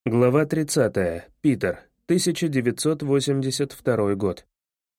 Глава 30. Питер. 1982 год.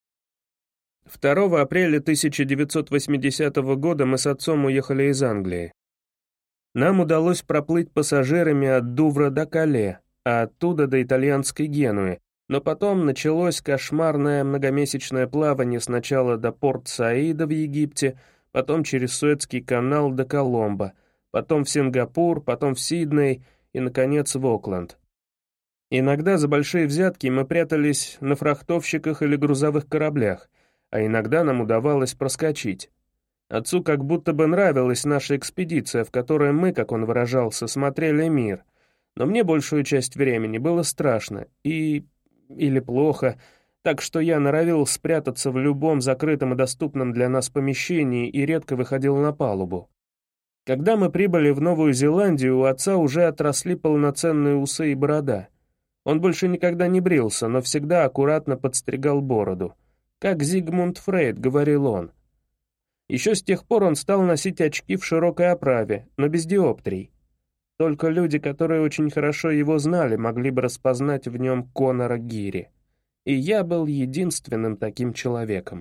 2 апреля 1980 года мы с отцом уехали из Англии. Нам удалось проплыть пассажирами от Дувра до Кале, а оттуда до итальянской Генуи, но потом началось кошмарное многомесячное плавание сначала до Порт-Саида в Египте, потом через Суэцкий канал до Коломбо, потом в Сингапур, потом в Сидней и, наконец, в Окленд. Иногда за большие взятки мы прятались на фрахтовщиках или грузовых кораблях, а иногда нам удавалось проскочить. Отцу как будто бы нравилась наша экспедиция, в которой мы, как он выражался, смотрели мир, но мне большую часть времени было страшно или плохо, так что я норовил спрятаться в любом закрытом и доступном для нас помещении и редко выходил на палубу. Когда мы прибыли в Новую Зеландию, у отца уже отросли полноценные усы и борода. Он больше никогда не брился, но всегда аккуратно подстригал бороду. «Как Зигмунд Фрейд», — говорил он. Еще с тех пор он стал носить очки в широкой оправе, но без диоптрий. Только люди, которые очень хорошо его знали, могли бы распознать в нем Конора Гири. И я был единственным таким человеком.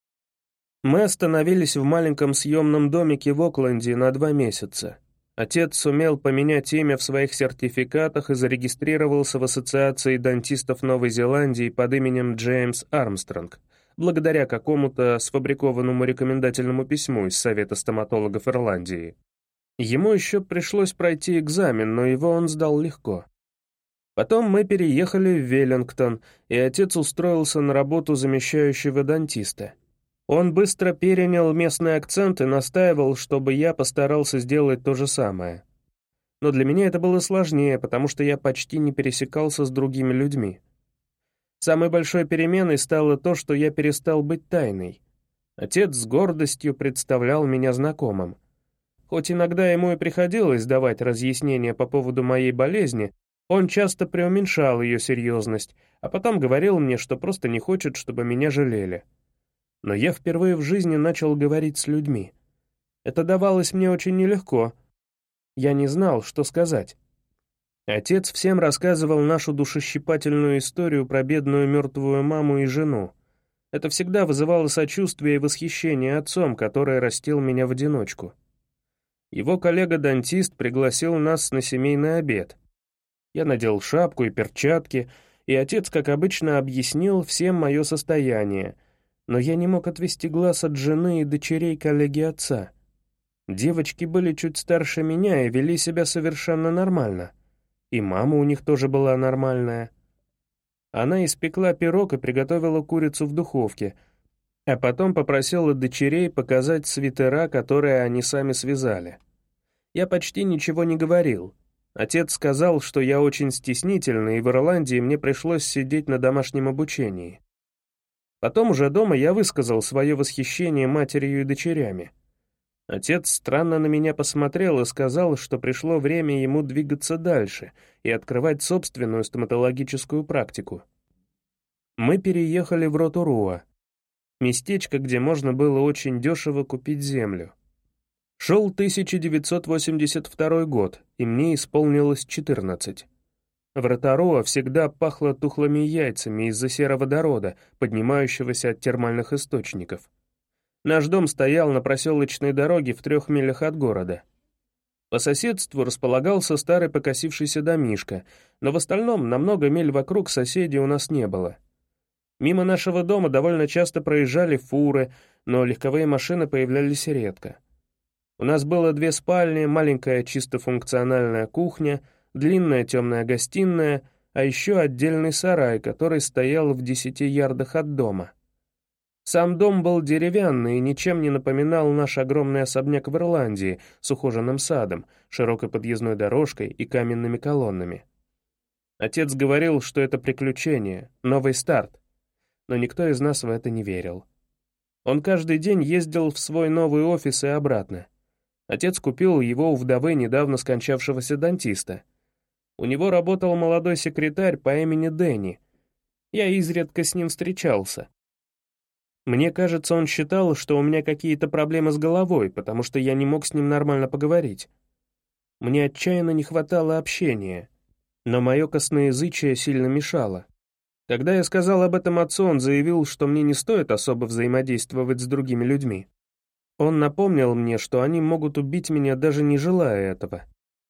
Мы остановились в маленьком съемном домике в Окленде на 2 месяца. Отец сумел поменять имя в своих сертификатах и зарегистрировался в Ассоциации дантистов Новой Зеландии под именем Джеймс Армстронг, благодаря какому-то сфабрикованному рекомендательному письму из Совета стоматологов Ирландии. Ему еще пришлось пройти экзамен, но его он сдал легко. Потом мы переехали в Веллингтон, и отец устроился на работу замещающего дантиста. Он быстро перенял местный акцент и настаивал, чтобы я постарался сделать то же самое. Но для меня это было сложнее, потому что я почти не пересекался с другими людьми. Самой большой переменой стало то, что я перестал быть тайной. Отец с гордостью представлял меня знакомым. Хоть иногда ему и приходилось давать разъяснения по поводу моей болезни, он часто преуменьшал ее серьезность, а потом говорил мне, что просто не хочет, чтобы меня жалели. Но я впервые в жизни начал говорить с людьми. Это давалось мне очень нелегко. Я не знал, что сказать. Отец всем рассказывал нашу душещипательную историю про бедную мертвую маму и жену. Это всегда вызывало сочувствие и восхищение отцом, который растил меня в одиночку. Его коллега-дантист пригласил нас на семейный обед. Я надел шапку и перчатки, и отец, как обычно, объяснил всем мое состояние, но я не мог отвести глаз от жены и дочерей коллеги отца. Девочки были чуть старше меня и вели себя совершенно нормально. И мама у них тоже была нормальная. Она испекла пирог и приготовила курицу в духовке, а потом попросила дочерей показать свитера, которые они сами связали. Я почти ничего не говорил. Отец сказал, что я очень стеснительный, и в Ирландии мне пришлось сидеть на домашнем обучении. Потом уже дома я высказал свое восхищение матерью и дочерями. Отец странно на меня посмотрел и сказал, что пришло время ему двигаться дальше и открывать собственную стоматологическую практику. Мы переехали в Роторуа, местечко, где можно было очень дешево купить землю. Шел 1982 год, и мне исполнилось 14. В Роторуа всегда пахло тухлыми яйцами из-за сероводорода, поднимающегося от термальных источников. Наш дом стоял на проселочной дороге в 3 милях от города. По соседству располагался старый покосившийся домишко, но в остальном на много миль вокруг соседей у нас не было. Мимо нашего дома довольно часто проезжали фуры, но легковые машины появлялись редко. У нас было 2 спальни, маленькая чисто функциональная кухня, длинная темная гостиная, а еще отдельный сарай, который стоял в 10 ярдах от дома. Сам дом был деревянный и ничем не напоминал наш огромный особняк в Ирландии с ухоженным садом, широкой подъездной дорожкой и каменными колоннами. Отец говорил, что это приключение, новый старт, но никто из нас в это не верил. Он каждый день ездил в свой новый офис и обратно. Отец купил его у вдовы недавно скончавшегося дантиста. У него работал молодой секретарь по имени Дэнни. Я изредка с ним встречался. Мне кажется, он считал, что у меня какие-то проблемы с головой, потому что я не мог с ним нормально поговорить. Мне отчаянно не хватало общения. Но мое косноязычие сильно мешало. Когда я сказал об этом отцу, он заявил, что мне не стоит особо взаимодействовать с другими людьми. Он напомнил мне, что они могут убить меня, даже не желая этого.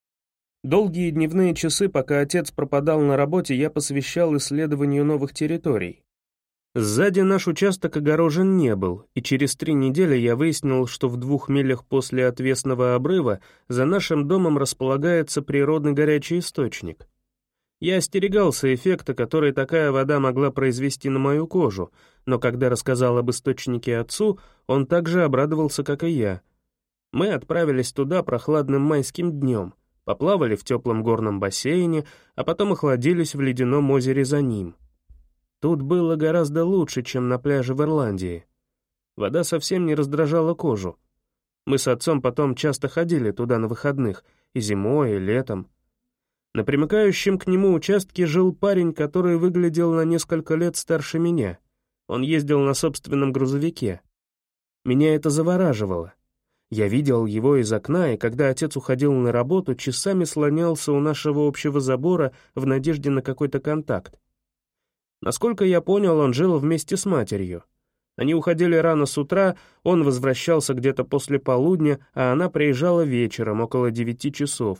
Долгие дневные часы, пока отец пропадал на работе, я посвящал исследованию новых территорий. Сзади наш участок огорожен не был, и через 3 недели я выяснил, что в 2 милях после отвесного обрыва за нашим домом располагается природный горячий источник. Я остерегался эффекта, который такая вода могла произвести на мою кожу, но когда рассказал об источнике отцу, он также обрадовался, как и я. Мы отправились туда прохладным майским днем, поплавали в теплом горном бассейне, а потом охладились в ледяном озере за ним. Тут было гораздо лучше, чем на пляже в Ирландии. Вода совсем не раздражала кожу. Мы с отцом потом часто ходили туда на выходных, и зимой, и летом. На примыкающем к нему участке жил парень, который выглядел на несколько лет старше меня. Он ездил на собственном грузовике. Меня это завораживало. Я видел его из окна, и когда отец уходил на работу, часами слонялся у нашего общего забора в надежде на какой-то контакт. Насколько я понял, он жил вместе с матерью. Они уходили рано с утра, он возвращался где-то после полудня, а она приезжала вечером, около 9 часов,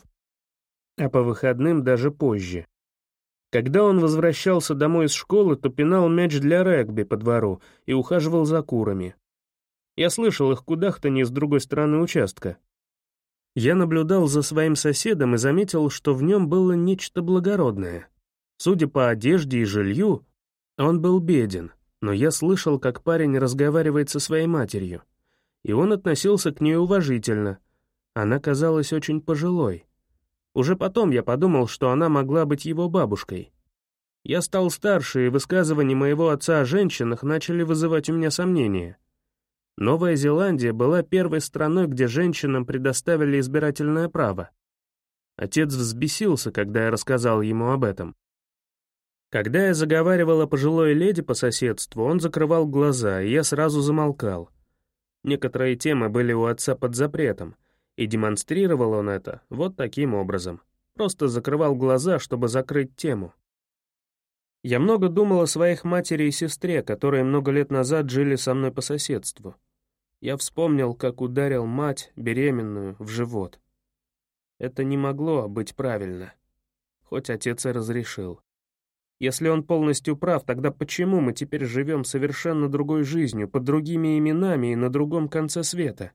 а по выходным даже позже. Когда он возвращался домой из школы, то пинал мяч для регби по двору и ухаживал за курами. Я слышал их кудахтанье с другой стороны участка. Я наблюдал за своим соседом и заметил, что в нем было нечто благородное. Судя по одежде и жилью, он был беден, но я слышал, как парень разговаривает со своей матерью, и он относился к ней уважительно. Она казалась очень пожилой. Уже потом я подумал, что она могла быть его бабушкой. Я стал старше, и высказывания моего отца о женщинах начали вызывать у меня сомнения. Новая Зеландия была первой страной, где женщинам предоставили избирательное право. Отец взбесился, когда я рассказал ему об этом. Когда я заговаривал о пожилой леди по соседству, он закрывал глаза, и я сразу замолкал. Некоторые темы были у отца под запретом, и демонстрировал он это вот таким образом. Просто закрывал глаза, чтобы закрыть тему. Я много думал о своих матери и сестре, которые много лет назад жили со мной по соседству. Я вспомнил, как ударил мать, беременную, в живот. Это не могло быть правильно, хоть отец и разрешил. Если он полностью прав, тогда почему мы теперь живем совершенно другой жизнью, под другими именами и на другом конце света?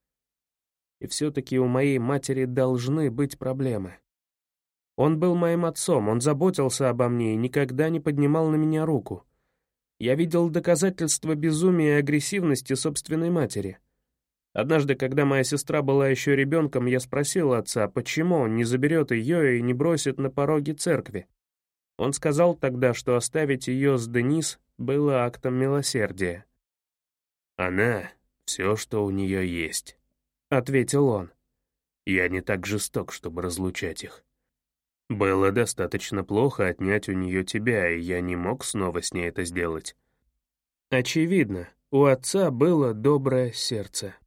И все-таки у моей матери должны быть проблемы. Он был моим отцом, он заботился обо мне и никогда не поднимал на меня руку. Я видел доказательства безумия и агрессивности собственной матери. Однажды, когда моя сестра была еще ребенком, я спросил отца, почему он не заберет ее и не бросит на пороге церкви. Он сказал тогда, что оставить ее с Денис было актом милосердия. «Она — все, что у нее есть», — ответил он. «Я не так жесток, чтобы разлучать их. Было достаточно плохо отнять у нее тебя, и я не мог снова с ней это сделать». Очевидно, у отца было доброе сердце.